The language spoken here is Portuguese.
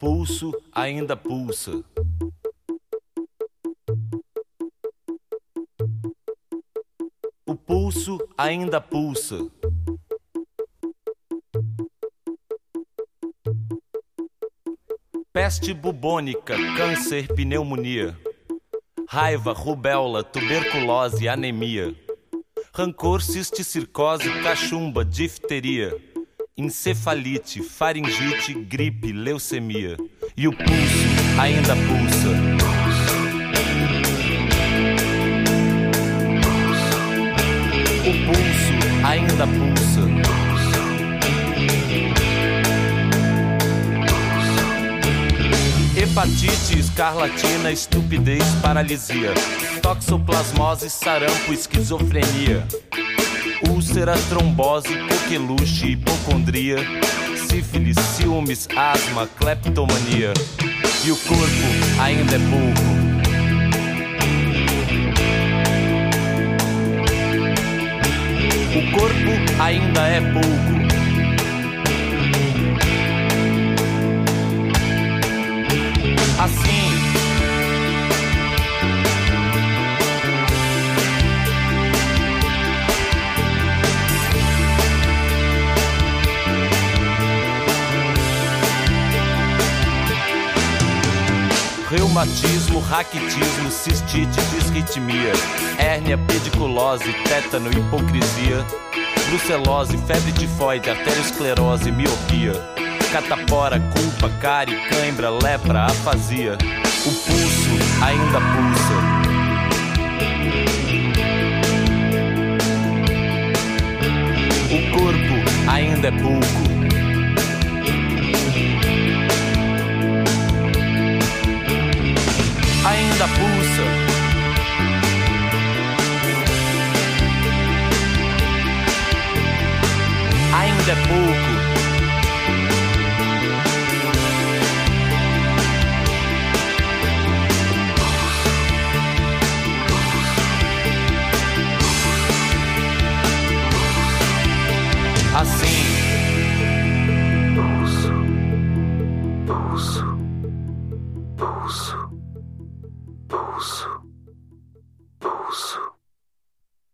pulso ainda pulsa. O pulso ainda pulsa. Peste bubônica, câncer, pneumonia. Raiva, rubéola, tuberculose, anemia. Rancor, cisticircose, cachumba, difteria. Encefalite, faringite, gripe, leucemia. E o pulso ainda pulsa. O pulso ainda pulsa. Hepatite, escarlatina, estupidez, paralisia. Toxoplasmose, sarampo, esquizofrenia. Úlcera, trombose, coqueluche, hipocondria. Sífilis, ciúmes, asma, cleptomania. E o corpo ainda é pouco. O corpo ainda é pouco. Assim, reumatismo, raquitismo, cistite, disritmia, hérnia, pediculose, tétano, hipocrisia, brucelose, febre tifoide, arteriosclerose, miopia, catapora, culpa, cárie, cãibra, lepra, afasia. O pulso ainda pulsa. O corpo ainda é pouco. Ainda pulsa. Ainda é pouco. Assim